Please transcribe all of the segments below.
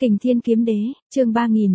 Kình Thiên Kiếm Đế, chương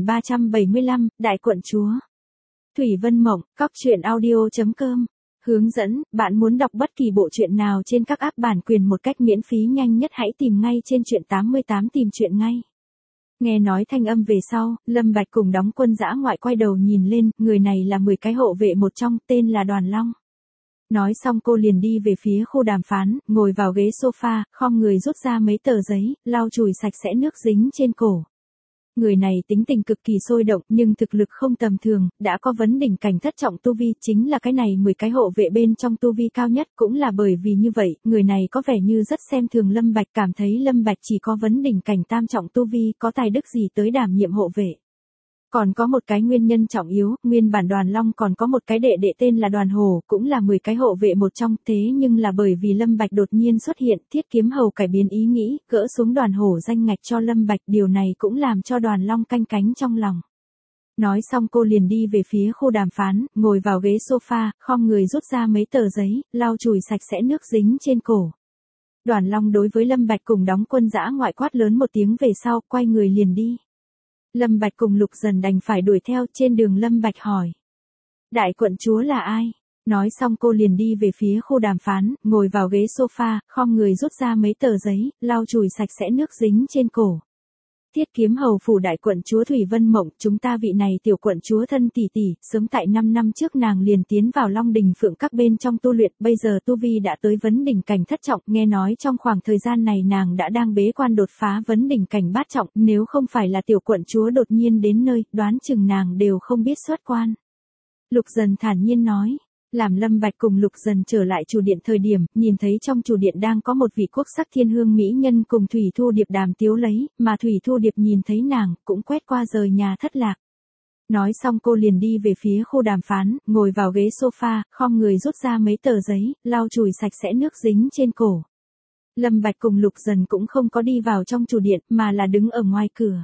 3375, Đại Quận Chúa. Thủy Vân Mộng, cóc.audio.com. Hướng dẫn, bạn muốn đọc bất kỳ bộ truyện nào trên các app bản quyền một cách miễn phí nhanh nhất hãy tìm ngay trên truyện 88 tìm truyện ngay. Nghe nói thanh âm về sau, Lâm Bạch cùng đóng quân dã ngoại quay đầu nhìn lên, người này là 10 cái hộ vệ một trong, tên là Đoàn Long. Nói xong cô liền đi về phía khu đàm phán, ngồi vào ghế sofa, khom người rút ra mấy tờ giấy, lau chùi sạch sẽ nước dính trên cổ. Người này tính tình cực kỳ sôi động nhưng thực lực không tầm thường, đã có vấn đỉnh cảnh thất trọng tu vi, chính là cái này 10 cái hộ vệ bên trong tu vi cao nhất, cũng là bởi vì như vậy, người này có vẻ như rất xem thường Lâm Bạch, cảm thấy Lâm Bạch chỉ có vấn đỉnh cảnh tam trọng tu vi, có tài đức gì tới đảm nhiệm hộ vệ. Còn có một cái nguyên nhân trọng yếu, nguyên bản Đoàn Long còn có một cái đệ đệ tên là Đoàn Hổ, cũng là 10 cái hộ vệ một trong, thế nhưng là bởi vì Lâm Bạch đột nhiên xuất hiện, Thiết Kiếm Hầu cải biến ý nghĩ, gỡ xuống Đoàn Hổ danh ngạch cho Lâm Bạch, điều này cũng làm cho Đoàn Long canh cánh trong lòng. Nói xong cô liền đi về phía khu đàm phán, ngồi vào ghế sofa, khom người rút ra mấy tờ giấy, lau chùi sạch sẽ nước dính trên cổ. Đoàn Long đối với Lâm Bạch cùng đóng quân dã ngoại quát lớn một tiếng về sau, quay người liền đi. Lâm Bạch cùng Lục Dần đành phải đuổi theo, trên đường Lâm Bạch hỏi. Đại quận chúa là ai? Nói xong cô liền đi về phía khu đàm phán, ngồi vào ghế sofa, khom người rút ra mấy tờ giấy, lau chùi sạch sẽ nước dính trên cổ. Thiết Kiếm Hầu phủ đại quận chúa Thủy Vân Mộng, chúng ta vị này tiểu quận chúa thân tỷ tỷ, sớm tại 5 năm trước nàng liền tiến vào Long Đình Phượng các bên trong tu luyện, bây giờ tu vi đã tới vấn đỉnh cảnh thất trọng, nghe nói trong khoảng thời gian này nàng đã đang bế quan đột phá vấn đỉnh cảnh bát trọng, nếu không phải là tiểu quận chúa đột nhiên đến nơi, đoán chừng nàng đều không biết xuất quan. Lục Dần thản nhiên nói. Làm Lâm Bạch cùng Lục Dần trở lại chủ điện thời điểm, nhìn thấy trong chủ điện đang có một vị quốc sắc thiên hương mỹ nhân cùng Thủy Thu Điệp đàm tiếu lấy, mà Thủy Thu Điệp nhìn thấy nàng, cũng quét qua rời nhà thất lạc. Nói xong cô liền đi về phía khu đàm phán, ngồi vào ghế sofa, khom người rút ra mấy tờ giấy, lau chùi sạch sẽ nước dính trên cổ. Lâm Bạch cùng Lục Dần cũng không có đi vào trong chủ điện, mà là đứng ở ngoài cửa.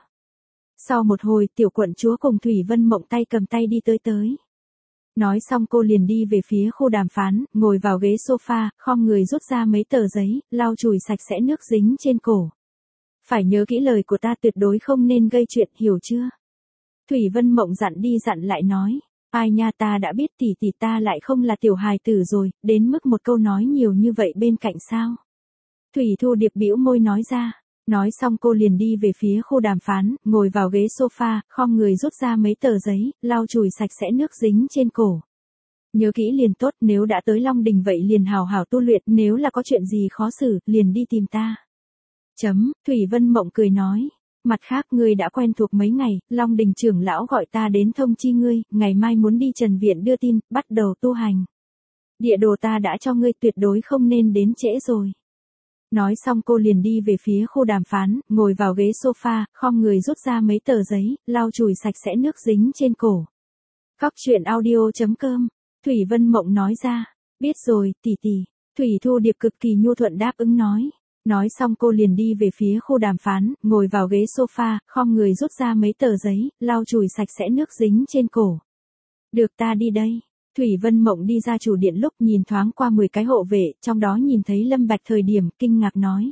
Sau một hồi, tiểu quận chúa cùng Thủy Vân Mộng tay cầm tay đi tới. Nói xong cô liền đi về phía khu đàm phán, ngồi vào ghế sofa, khom người rút ra mấy tờ giấy, lau chùi sạch sẽ nước dính trên cổ. Phải nhớ kỹ lời của ta, tuyệt đối không nên gây chuyện, hiểu chưa? Thủy Vân Mộng dặn đi dặn lại nói, ai nha, ta đã biết tỷ tỷ, ta lại không là tiểu hài tử rồi, đến mức một câu nói nhiều như vậy bên cạnh sao? Thủy Thu Điệp bĩu môi nói ra. Nói xong cô liền đi về phía khu đàm phán, ngồi vào ghế sofa, khom người rút ra mấy tờ giấy, lau chùi sạch sẽ nước dính trên cổ. Nhớ kỹ liền tốt, nếu đã tới Long Đình vậy liền hào hào tu luyện, nếu là có chuyện gì khó xử, liền đi tìm ta. Thủy Vân Mộng cười nói. Mặt khác, ngươi đã quen thuộc mấy ngày, Long Đình trưởng lão gọi ta đến thông chi ngươi, ngày mai muốn đi Trần Viện đưa tin, bắt đầu tu hành. Địa đồ ta đã cho ngươi, tuyệt đối không nên đến trễ rồi. Nói xong cô liền đi về phía khu đàm phán, ngồi vào ghế sofa, khom người rút ra mấy tờ giấy, lau chùi sạch sẽ nước dính trên cổ. cóc.audio.com. Thủy Vân Mộng nói ra. Biết rồi, tỷ tỷ. Thủy Thu Điệp cực kỳ nhu thuận đáp ứng nói. Nói xong cô liền đi về phía khu đàm phán, ngồi vào ghế sofa, khom người rút ra mấy tờ giấy, lau chùi sạch sẽ nước dính trên cổ. Được, ta đi đây. Thủy Vân Mộng đi ra chủ điện lúc nhìn thoáng qua 10 cái hộ vệ, trong đó nhìn thấy Lâm Bạch thời điểm, kinh ngạc nói.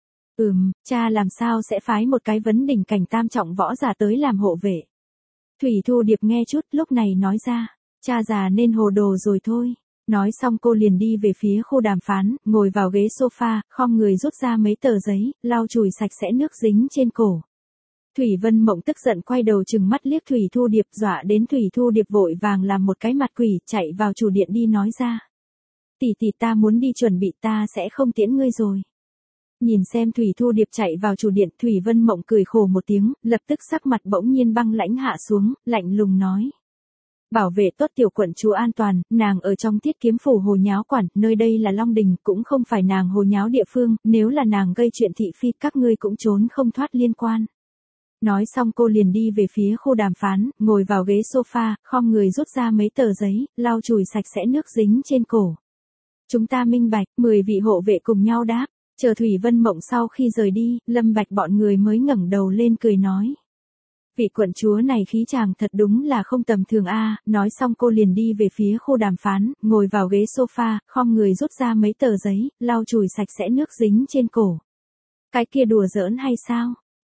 Cha làm sao sẽ phái một cái vấn đỉnh cảnh tam trọng võ giả tới làm hộ vệ. Thủy Thu Điệp nghe chút, lúc này nói ra, cha già nên hồ đồ rồi thôi. Nói xong cô liền đi về phía khu đàm phán, ngồi vào ghế sofa, khom người rút ra mấy tờ giấy, lau chùi sạch sẽ nước dính trên cổ. Thủy Vân Mộng tức giận quay đầu trừng mắt liếc Thủy Thu Điệp, dọa đến Thủy Thu Điệp vội vàng làm một cái mặt quỷ, chạy vào chủ điện đi nói ra. Tỷ tỷ, ta muốn đi chuẩn bị, ta sẽ không tiễn ngươi rồi. Nhìn xem Thủy Thu Điệp chạy vào chủ điện, Thủy Vân Mộng cười khổ một tiếng, lập tức sắc mặt bỗng nhiên băng lãnh hạ xuống, lạnh lùng nói. Bảo vệ tốt tiểu quận chúa an toàn, nàng ở trong Thiết Kiếm phủ hồ nháo quản, nơi đây là Long Đình, cũng không phải nàng hồ nháo địa phương, nếu là nàng gây chuyện thị phi, các ngươi cũng trốn không thoát liên quan. Nói xong cô liền đi về phía khu đàm phán, ngồi vào ghế sofa, khom người rút ra mấy tờ giấy, lau chùi sạch sẽ nước dính trên cổ. Chúng ta minh bạch, 10 vị hộ vệ cùng nhau đáp, chờ Thủy Vân Mộng sau khi rời đi, Lâm Bạch bọn người mới ngẩng đầu lên cười nói. Vị quận chúa này khí chàng thật đúng là không tầm thường a. Nói xong cô liền đi về phía khu đàm phán, ngồi vào ghế sofa, khom người rút ra mấy tờ giấy, lau chùi sạch sẽ nước dính trên cổ. Cái kia đùa giỡn hay sao?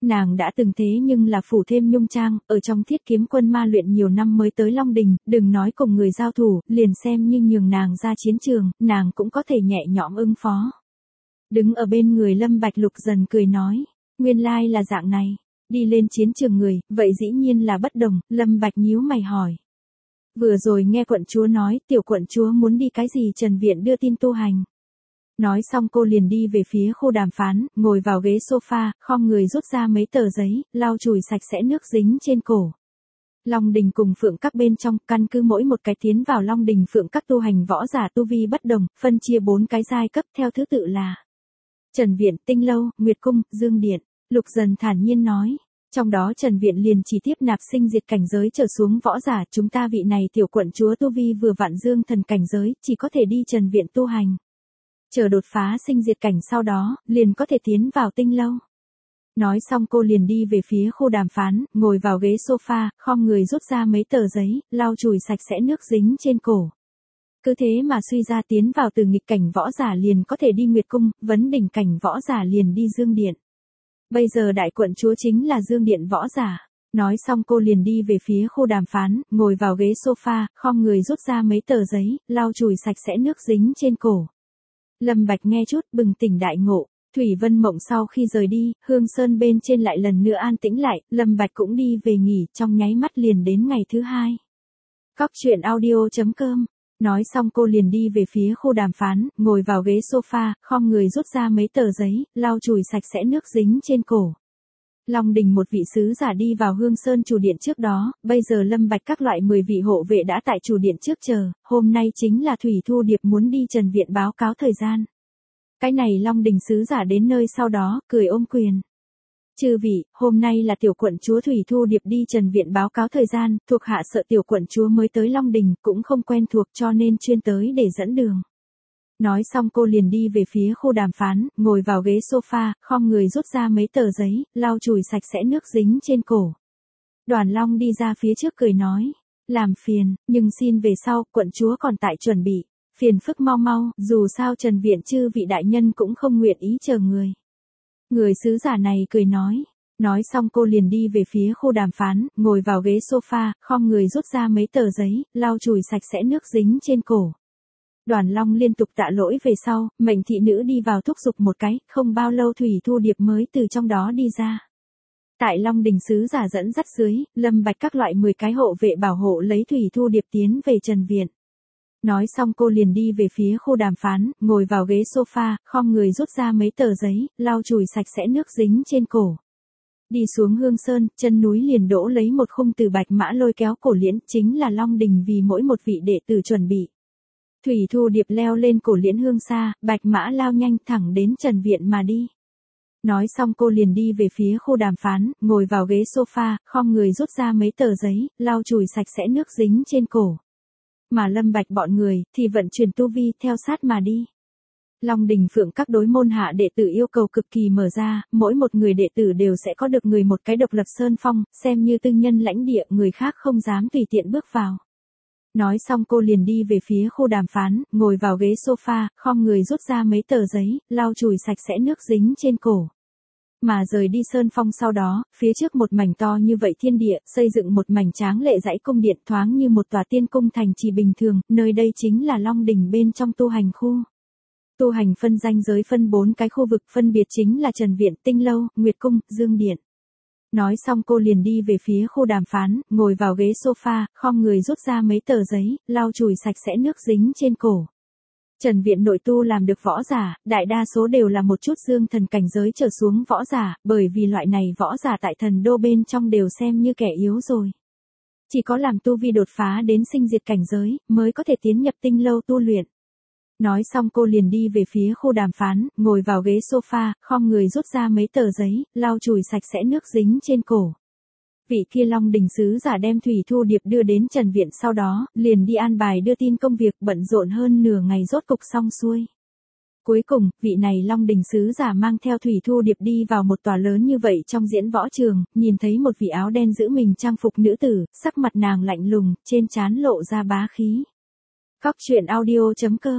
Nàng đã từng thế nhưng là phủ thêm nhung trang, ở trong Thiết Kiếm Quân ma luyện nhiều năm mới tới Long Đình, đừng nói cùng người giao thủ, liền xem như nhường nàng ra chiến trường, nàng cũng có thể nhẹ nhõm ứng phó. Đứng ở bên người Lâm Bạch Lục Dần cười nói, nguyên lai là dạng này, đi lên chiến trường người, vậy dĩ nhiên là bất đồng, Lâm Bạch nhíu mày hỏi. Vừa rồi nghe quận chúa nói, tiểu quận chúa muốn đi cái gì Trần Viện đưa tin tu hành. Nói xong cô liền đi về phía khu đàm phán, ngồi vào ghế sofa, khom người rút ra mấy tờ giấy, lau chùi sạch sẽ nước dính trên cổ. Long Đình cùng Phượng Các bên trong, căn cứ mỗi một cái tiến vào Long Đình Phượng Các tu hành võ giả tu vi bất đồng, phân chia 4 cái giai cấp theo thứ tự là Trần Viện, Tinh Lâu, Nguyệt Cung, Dương Điện. Lục Dần thản nhiên nói. Trong đó Trần Viện liền chỉ tiếp nạp sinh diệt cảnh giới trở xuống võ giả, chúng ta vị này tiểu quận chúa tu vi vừa vặn dương thần cảnh giới, chỉ có thể đi Trần Viện tu hành. Chờ đột phá sinh diệt cảnh sau đó, liền có thể tiến vào Tinh Lâu. Nói xong cô liền đi về phía khu đàm phán, ngồi vào ghế sofa, khom người rút ra mấy tờ giấy, lau chùi sạch sẽ nước dính trên cổ. Cứ thế mà suy ra tiến vào từ nghịch cảnh võ giả liền có thể đi Nguyệt Cung, vấn đỉnh cảnh võ giả liền đi Dương Điện. Bây giờ đại quận chúa chính là Dương Điện võ giả. Nói xong cô liền đi về phía khu đàm phán, ngồi vào ghế sofa, khom người rút ra mấy tờ giấy, lau chùi sạch sẽ nước dính trên cổ. Lâm Bạch nghe chút bừng tỉnh đại ngộ. Thủy Vân Mộng sau khi rời đi, Hương Sơn bên trên lại lần nữa an tĩnh lại, Lâm Bạch cũng đi về nghỉ, trong nháy mắt liền đến ngày thứ 2. Cóc truyện audio.com. Nói xong cô liền đi về phía khu đàm phán, ngồi vào ghế sofa, khom người rút ra mấy tờ giấy, lau chùi sạch sẽ nước dính trên cổ. Long Đình một vị sứ giả đi vào Hương Sơn chủ điện trước đó, bây giờ Lâm Bạch các loại 10 vị hộ vệ đã tại chủ điện trước chờ, hôm nay chính là Thủy Thu Điệp muốn đi Trần Viện báo cáo thời gian. Cái này Long Đình sứ giả đến nơi sau đó, cười ôm quyền. Chư vị, hôm nay là tiểu quận chúa Thủy Thu Điệp đi Trần Viện báo cáo thời gian, thuộc hạ sợ tiểu quận chúa mới tới Long Đình, cũng không quen thuộc cho nên chuyên tới để dẫn đường. Nói xong cô liền đi về phía khu đàm phán, ngồi vào ghế sofa, khom người rút ra mấy tờ giấy, lau chùi sạch sẽ nước dính trên cổ. Đoàn Long đi ra phía trước cười nói, làm phiền, nhưng xin về sau, quận chúa còn tại chuẩn bị. Phiền phức mau mau, dù sao Trần Viện chư vị đại nhân cũng không nguyện ý chờ người. Người sứ giả này cười nói. Nói xong cô liền đi về phía khu đàm phán, ngồi vào ghế sofa, khom người rút ra mấy tờ giấy, lau chùi sạch sẽ nước dính trên cổ. Đoàn Long liên tục tạ lỗi về sau, mệnh thị nữ đi vào thúc giục một cái, không bao lâu Thủy Thu Điệp mới từ trong đó đi ra. Tại Long Đình sứ giả dẫn dắt dưới, Lâm Bạch các loại 10 cái hộ vệ bảo hộ lấy Thủy Thu Điệp tiến về Trần Viện. Nói xong cô liền đi về phía khu đàm phán, ngồi vào ghế sofa, khom người rút ra mấy tờ giấy, lau chùi sạch sẽ nước dính trên cổ. Đi xuống Hương Sơn, chân núi liền đỗ lấy một khung từ bạch mã lôi kéo cổ liễn, chính là Long Đình vì mỗi một vị đệ tử chuẩn bị. Thủy Thu Điệp leo lên cổ liễn hương xa, bạch mã lao nhanh thẳng đến Trần Viện mà đi. Nói xong cô liền đi về phía khu đàm phán, ngồi vào ghế sofa, khom người rút ra mấy tờ giấy, lau chùi sạch sẽ nước dính trên cổ. Mà Lâm Bạch bọn người, thì vận chuyển tu vi theo sát mà đi. Long Đình Phượng các đối môn hạ đệ tử yêu cầu cực kỳ mở ra, mỗi một người đệ tử đều sẽ có được người một cái độc lập sơn phong, xem như tư nhân lãnh địa, người khác không dám tùy tiện bước vào. Nói xong cô liền đi về phía khu đàm phán, ngồi vào ghế sofa, khom người rút ra mấy tờ giấy, lau chùi sạch sẽ nước dính trên cổ. Mà rời đi sơn phong sau đó, phía trước một mảnh to như vậy thiên địa, xây dựng một mảnh tráng lệ dãy cung điện thoáng như một tòa tiên cung thành trì bình thường, nơi đây chính là Long Đình bên trong tu hành khu. Tu hành phân danh giới phân 4 cái khu vực phân biệt chính là Trần Viện, Tinh Lâu, Nguyệt Cung, Dương Điện. Nói xong cô liền đi về phía khu đàm phán, ngồi vào ghế sofa, khom người rút ra mấy tờ giấy, lau chùi sạch sẽ nước dính trên cổ. Trần Viện nội tu làm được võ giả, đại đa số đều là một chút dương thần cảnh giới trở xuống võ giả, bởi vì loại này võ giả tại thần đô bên trong đều xem như kẻ yếu rồi. Chỉ có làm tu vi đột phá đến sinh diệt cảnh giới, mới có thể tiến nhập Tinh Lâu tu luyện. Nói xong cô liền đi về phía khu đàm phán, ngồi vào ghế sofa, khom người rút ra mấy tờ giấy, lau chùi sạch sẽ nước dính trên cổ. Vị kia Long Đình sứ giả đem Thủy Thu Điệp đưa đến Trần Viện sau đó, liền đi an bài đưa tin công việc bận rộn hơn nửa ngày rốt cục xong xuôi. Cuối cùng, vị này Long Đình sứ giả mang theo Thủy Thu Điệp đi vào một tòa lớn như vậy trong diễn võ trường, nhìn thấy một vị áo đen giữ mình trang phục nữ tử, sắc mặt nàng lạnh lùng, trên trán lộ ra bá khí. Cóc truyện audio.com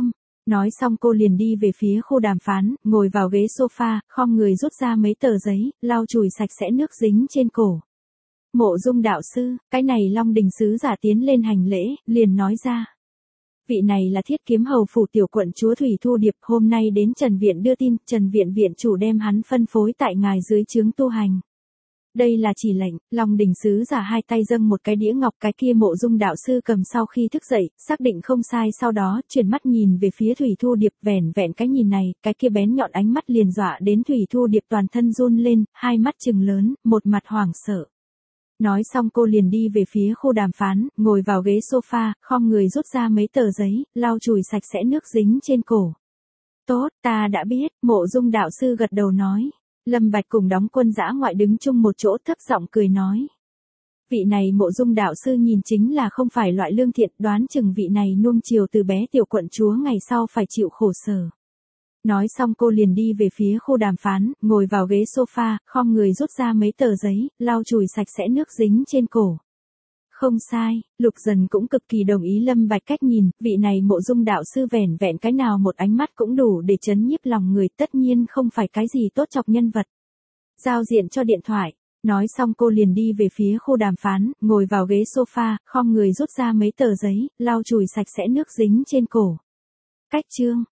Nói xong cô liền đi về phía khu đàm phán, ngồi vào ghế sofa, khom người rút ra mấy tờ giấy, lau chùi sạch sẽ nước dính trên cổ. Mộ Dung đạo sư, cái này Long Đình sứ giả tiến lên hành lễ, liền nói ra. Vị này là Thiết Kiếm Hầu phủ tiểu quận chúa Thủy Thu Điệp, hôm nay đến Trần Viện đưa tin, Trần Viện viện chủ đem hắn phân phối tại ngài dưới trướng tu hành. Đây là chỉ lệnh. Long Đình sứ giả hai tay dâng một cái đĩa ngọc, cái kia Mộ Dung đạo sư cầm sau khi thức dậy, xác định không sai, sau đó chuyển mắt nhìn về phía Thủy Thu Điệp, vẻn vẹn cái nhìn này, cái kia bén nhọn ánh mắt liền dọa đến Thủy Thu Điệp toàn thân run lên, hai mắt trừng lớn, một mặt hoảng sợ. Nói xong cô liền đi về phía khu đàm phán, ngồi vào ghế sofa, khom người rút ra mấy tờ giấy, lau chùi sạch sẽ nước dính trên cổ. Tốt, ta đã biết, Mộ Dung đạo sư gật đầu nói. Lâm Bạch cùng đóng quân dã ngoại đứng chung một chỗ thấp giọng cười nói. Vị này Mộ Dung đạo sư nhìn chính là không phải loại lương thiện, đoán chừng vị này nuông chiều từ bé tiểu quận chúa ngày sau phải chịu khổ sở. Nói xong cô liền đi về phía khu đàm phán, ngồi vào ghế sofa, khom người rút ra mấy tờ giấy, lau chùi sạch sẽ nước dính trên cổ. Không sai, Lục Dần cũng cực kỳ đồng ý Lâm Bạch cách nhìn, vị này Mộ Dung đạo sư vẻn vẹn cái nào một ánh mắt cũng đủ để chấn nhiếp lòng người, tất nhiên không phải cái gì tốt chọc nhân vật. Giao diện cho điện thoại. Nói xong cô liền đi về phía khu đàm phán, ngồi vào ghế sofa, khom người rút ra mấy tờ giấy, lau chùi sạch sẽ nước dính trên cổ. Cách chương.